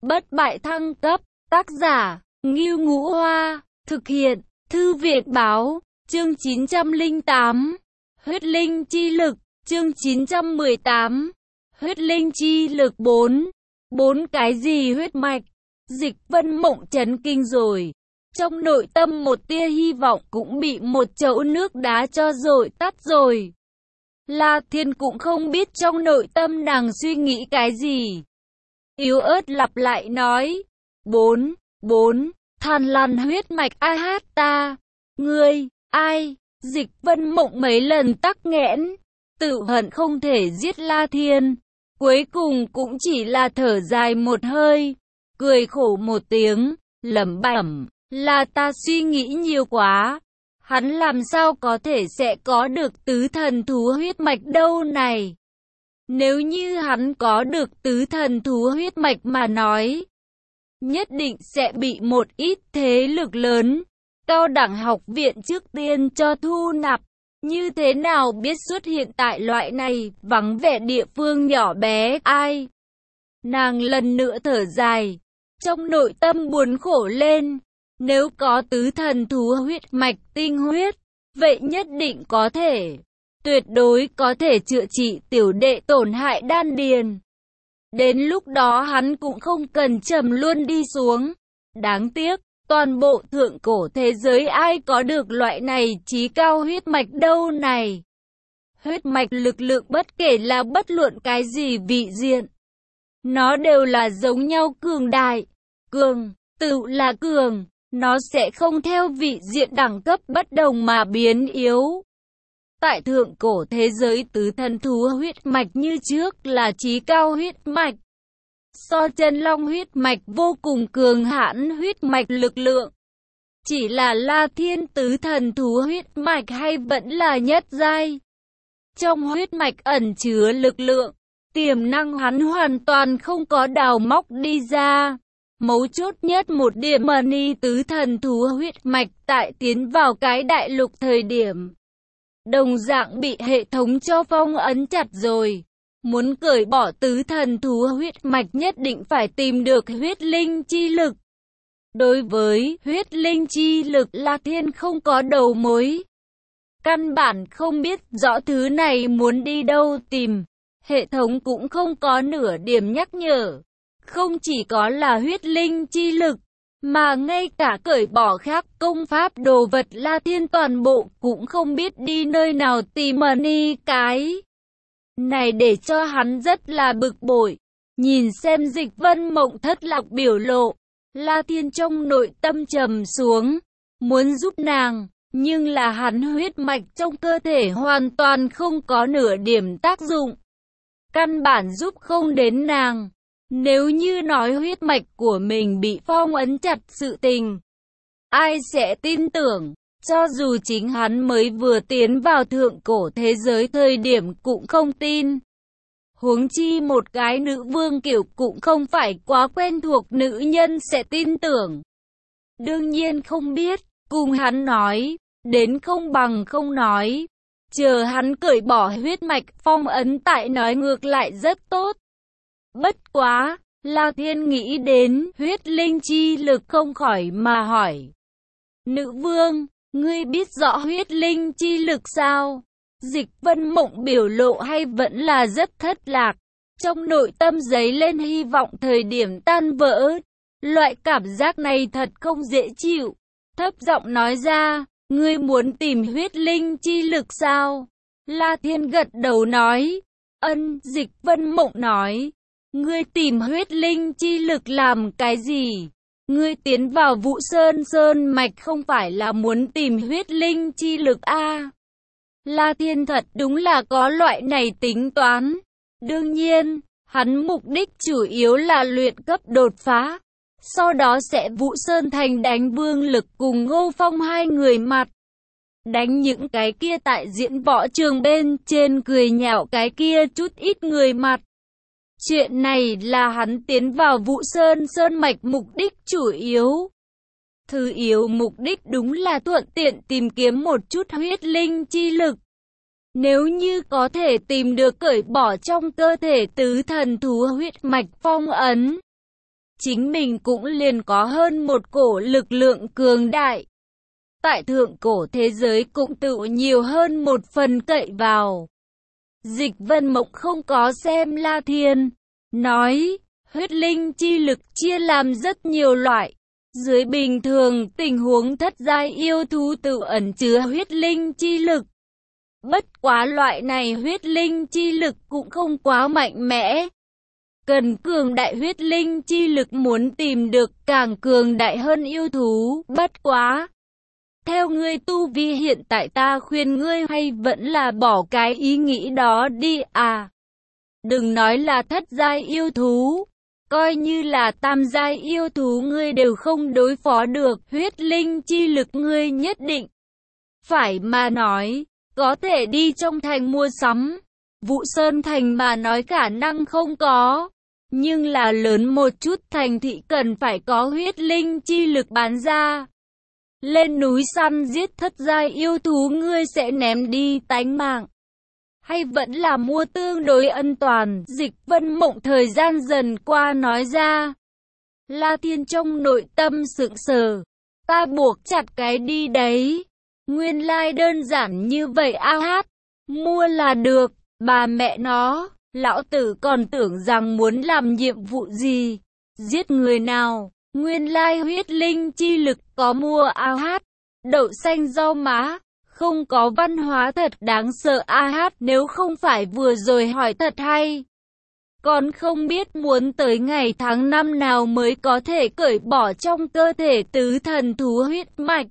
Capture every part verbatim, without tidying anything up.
bất bại thăng cấp, tác giả, Ngưu Ngũ Hoa, thực hiện, Thư viện Báo, chương chín trăm lẻ tám, huyết linh chi lực, chương chín trăm mười tám, huyết linh chi lực bốn, bốn cái gì huyết mạch, Dịch Vân Mộng chấn kinh rồi. Trong nội tâm một tia hy vọng cũng bị một chậu nước đá cho dội tắt rồi. La Thiên cũng không biết trong nội tâm nàng suy nghĩ cái gì. Yếu ớt lặp lại nói, bốn, bốn, Than Lan huyết mạch ai hát ta, ngươi, ai, Dịch Vân Mộng mấy lần tắc nghẽn, tự hận không thể giết La Thiên, cuối cùng cũng chỉ là thở dài một hơi, cười khổ một tiếng, lẩm bẩm, là ta suy nghĩ nhiều quá, hắn làm sao có thể sẽ có được tứ thần thú huyết mạch đâu này. Nếu như hắn có được tứ thần thú huyết mạch mà nói, nhất định sẽ bị một ít thế lực lớn, cao đẳng học viện trước tiên cho thu nạp. Như thế nào biết xuất hiện tại loại này, vắng vẻ địa phương nhỏ bé, ai? Nàng lần nữa thở dài, trong nội tâm buồn khổ lên. Nếu có tứ thần thú huyết mạch tinh huyết, vậy nhất định có thể, tuyệt đối có thể chữa trị tiểu đệ tổn hại đan điền. Đến lúc đó hắn cũng không cần trầm luôn đi xuống. Đáng tiếc, toàn bộ thượng cổ thế giới ai có được loại này chí cao huyết mạch đâu này. Huyết mạch lực lượng bất kể là bất luận cái gì vị diện, nó đều là giống nhau cường đại. Cường, tự là cường. Nó sẽ không theo vị diện đẳng cấp bất đồng mà biến yếu. Tại thượng cổ thế giới tứ thần thú huyết mạch như trước là chí cao huyết mạch. So chân long huyết mạch vô cùng cường hãn huyết mạch lực lượng. Chỉ là La Thiên tứ thần thú huyết mạch hay vẫn là nhất giai. Trong huyết mạch ẩn chứa lực lượng, tiềm năng hắn hoàn toàn không có đào móc đi ra. Mấu chốt nhất một điểm mani tứ thần thú huyết mạch tại tiến vào cái đại lục thời điểm. Đồng dạng bị hệ thống cho phong ấn chặt rồi. Muốn cởi bỏ tứ thần thú huyết mạch nhất định phải tìm được huyết linh chi lực. Đối với huyết linh chi lực La Thiên không có đầu mối. Căn bản không biết rõ thứ này muốn đi đâu tìm. Hệ thống cũng không có nửa điểm nhắc nhở. Không chỉ có là huyết linh chi lực, mà ngay cả cởi bỏ khác công pháp đồ vật La Thiên toàn bộ cũng không biết đi nơi nào tìm mani cái. Này để cho hắn rất là bực bội. Nhìn xem Dịch Vân Mộng thất lạc biểu lộ, La Thiên trong nội tâm trầm xuống, muốn giúp nàng, nhưng là hắn huyết mạch trong cơ thể hoàn toàn không có nửa điểm tác dụng. Căn bản giúp không đến nàng. Nếu như nói huyết mạch của mình bị phong ấn chặt sự tình, ai sẽ tin tưởng, cho dù chính hắn mới vừa tiến vào thượng cổ thế giới thời điểm cũng không tin. Huống chi một cái nữ vương kiểu cũng không phải quá quen thuộc nữ nhân sẽ tin tưởng. Đương nhiên không biết, cùng hắn nói, đến không bằng không nói. Chờ hắn cởi bỏ huyết mạch phong ấn tại nói ngược lại rất tốt. Bất quá, La Thiên nghĩ đến huyết linh chi lực không khỏi mà hỏi. Nữ vương, ngươi biết rõ huyết linh chi lực sao? Dịch Vân Mộng biểu lộ hay vẫn là rất thất lạc. Trong nội tâm dấy lên hy vọng thời điểm tan vỡ. Loại cảm giác này thật không dễ chịu. Thấp giọng nói ra, ngươi muốn tìm huyết linh chi lực sao? La Thiên gật đầu nói. Ân, Dịch Vân Mộng nói. Ngươi tìm huyết linh chi lực làm cái gì? Ngươi tiến vào Vũ Sơn Sơn Mạch không phải là muốn tìm huyết linh chi lực a? À? La Thiên thật đúng là có loại này tính toán. Đương nhiên, hắn mục đích chủ yếu là luyện cấp đột phá. Sau đó sẽ Vũ Sơn Thành đánh Vương Lực cùng Ngô Phong hai người mặt. Đánh những cái kia tại diễn võ trường bên trên cười nhạo cái kia chút ít người mặt. Chuyện này là hắn tiến vào Vũ Sơn Sơn Mạch mục đích chủ yếu. Thứ yếu mục đích đúng là thuận tiện tìm kiếm một chút huyết linh chi lực. Nếu như có thể tìm được cởi bỏ trong cơ thể tứ thần thú huyết mạch phong ấn, chính mình cũng liền có hơn một cổ lực lượng cường đại. Tại thượng cổ thế giới cũng tự nhiều hơn một phần cậy vào. Dịch Vân Mộng không có xem La Thiên, nói, huyết linh chi lực chia làm rất nhiều loại. Dưới bình thường tình huống thất giai yêu thú tự ẩn chứa huyết linh chi lực. Bất quá loại này huyết linh chi lực cũng không quá mạnh mẽ. Cần cường đại huyết linh chi lực muốn tìm được càng cường đại hơn yêu thú, bất quá. Theo ngươi tu vi hiện tại ta khuyên ngươi hay vẫn là bỏ cái ý nghĩ đó đi à. Đừng nói là thất giai yêu thú, coi như là tam giai yêu thú ngươi đều không đối phó được, huyết linh chi lực ngươi nhất định. Phải mà nói, có thể đi trong thành mua sắm, Vụ Sơn thành mà nói khả năng không có. Nhưng là lớn một chút thành thị cần phải có huyết linh chi lực bán ra. Lên núi săn giết thất giai yêu thú ngươi sẽ ném đi tánh mạng. Hay vẫn là mua tương đối an toàn, Dịch Vân Mộng thời gian dần qua nói ra. La Thiên trong nội tâm sững sờ. Ta buộc chặt cái đi đấy. Nguyên lai đơn giản như vậy a hát. Mua là được, bà mẹ nó. Lão tử còn tưởng rằng muốn làm nhiệm vụ gì, giết người nào, nguyên lai huyết linh chi lực có mua a hát, đậu xanh rau má, không có văn hóa thật đáng sợ a hát nếu không phải vừa rồi hỏi thật hay. Còn không biết muốn tới ngày tháng năm nào mới có thể cởi bỏ trong cơ thể tứ thần thú huyết mạch.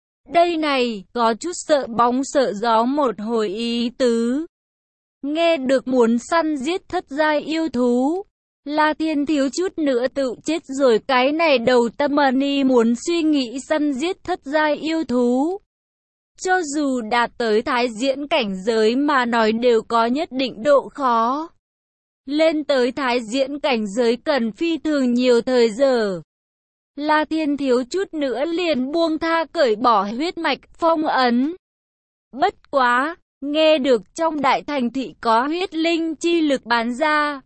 Đây này, có chút sợ bóng sợ gió một hồi ý tứ. Nghe được muốn săn giết thất giai yêu thú, La Thiên thiếu chút nữa tự chết rồi, cái này đầu tâm ni muốn suy nghĩ săn giết thất giai yêu thú. Cho dù đạt tới thái diễn cảnh giới mà nói đều có nhất định độ khó. Lên tới thái diễn cảnh giới cần phi thường nhiều thời giờ. La Thiên thiếu chút nữa liền buông tha cởi bỏ huyết mạch phong ấn. Bất quá! Nghe được trong đại thành thị có huyết linh chi lực bán ra.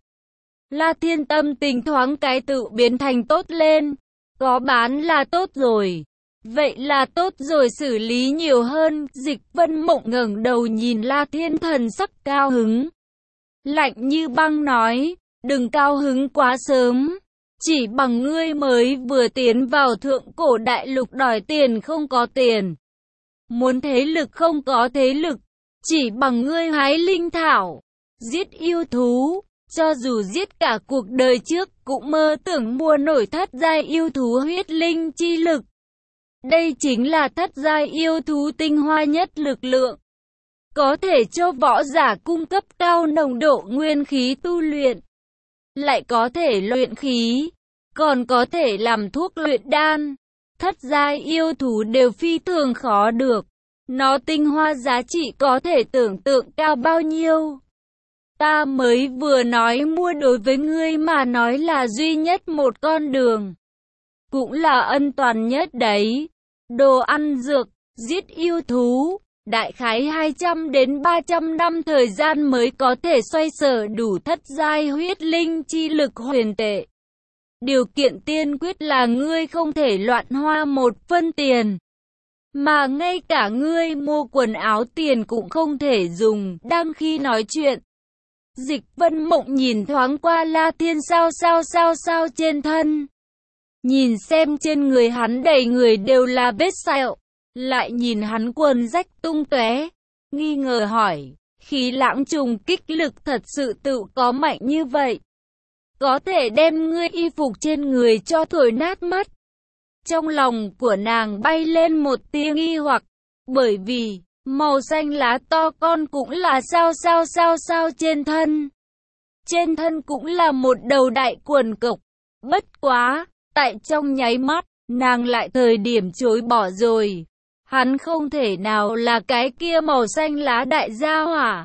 La Thiên tâm tình thoáng cái tự biến thành tốt lên. Có bán là tốt rồi. Vậy là tốt rồi, xử lý nhiều hơn. Dịch Vân Mộng ngẩng đầu nhìn La Thiên thần sắc cao hứng. Lạnh như băng nói, đừng cao hứng quá sớm. Chỉ bằng ngươi mới vừa tiến vào thượng cổ đại lục đòi tiền không có tiền. Muốn thế lực không có thế lực. Chỉ bằng ngươi hái linh thảo, giết yêu thú, cho dù giết cả cuộc đời trước cũng mơ tưởng mua nổi thất giai yêu thú huyết linh chi lực. Đây chính là thất giai yêu thú tinh hoa nhất lực lượng. Có thể cho võ giả cung cấp cao nồng độ nguyên khí tu luyện. Lại có thể luyện khí, còn có thể làm thuốc luyện đan. Thất giai yêu thú đều phi thường khó được. Nó tinh hoa giá trị có thể tưởng tượng cao bao nhiêu. Ta mới vừa nói mua đối với ngươi mà nói là duy nhất một con đường. Cũng là ân toàn nhất đấy. Đồ ăn dược, giết yêu thú, đại khái hai trăm đến ba trăm năm thời gian mới có thể xoay sở đủ thất giai huyết linh chi lực huyền tệ. Điều kiện tiên quyết là ngươi không thể loạn hoa một phân tiền. Mà ngay cả ngươi mua quần áo tiền cũng không thể dùng. Đang khi nói chuyện, Dịch Vân Mộng nhìn thoáng qua La Thiên sao sao sao sao trên thân. Nhìn xem trên người hắn đầy người đều là vết sẹo. Lại nhìn hắn quần rách tung tóe, nghi ngờ hỏi, khí lãng trùng kích lực thật sự tự có mạnh như vậy? Có thể đem ngươi y phục trên người cho thổi nát mất. Trong lòng của nàng bay lên một tia nghi hoặc, bởi vì màu xanh lá to con cũng là sao sao sao sao trên thân. Trên thân cũng là một đầu đại quần cộc. Bất quá, tại trong nháy mắt, nàng lại thời điểm chối bỏ rồi. Hắn không thể nào là cái kia màu xanh lá đại gia hỏa.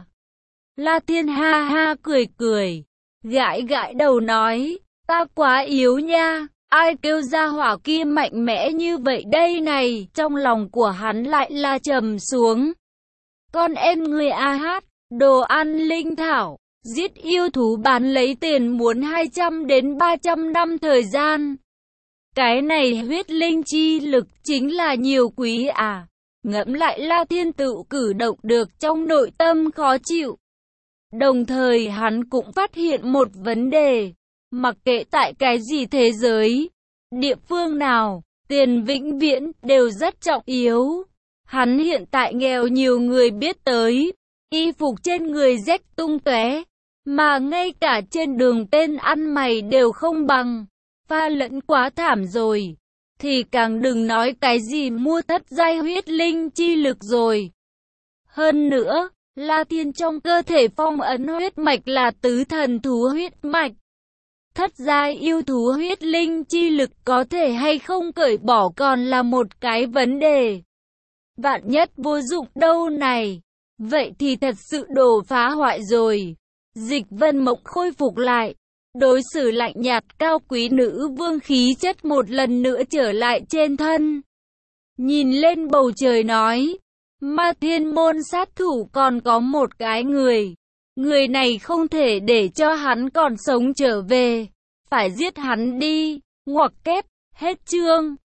La Thiên ha ha cười cười, gãi gãi đầu nói, ta quá yếu nha. Ai kêu ra hỏa kia mạnh mẽ như vậy đây này, trong lòng của hắn lại là trầm xuống. Con em người a hát, đồ ăn linh thảo, Giết yêu thú bán lấy tiền muốn hai trăm đến ba trăm năm thời gian. Cái này huyết linh chi lực chính là nhiều quý à. Ngẫm lại La Thiên Tự cử động được trong nội tâm khó chịu. Đồng thời hắn cũng phát hiện một vấn đề. Mặc kệ tại cái gì thế giới, địa phương nào, tiền vĩnh viễn đều rất trọng yếu. Hắn hiện tại nghèo nhiều người biết tới, y phục trên người rách tung tóe, mà ngay cả trên đường tên ăn mày đều không bằng, pha lẫn quá thảm rồi. Thì càng đừng nói cái gì mua thất giai huyết linh chi lực rồi. Hơn nữa, La Thiên trong cơ thể phong ấn huyết mạch là tứ thần thú huyết mạch. Thất giai yêu thú huyết linh chi lực có thể hay không cởi bỏ còn là một cái vấn đề. Vạn nhất vô dụng đâu này. Vậy thì thật sự đổ phá hoại rồi. Dịch Vân Mộng khôi phục lại. Đối xử lạnh nhạt cao quý nữ vương khí chất một lần nữa trở lại trên thân. Nhìn lên bầu trời nói. Ma Thiên môn sát thủ còn có một cái người. Người này không thể để cho hắn còn sống trở về. Phải giết hắn đi. Ngoặc kép, hết chương.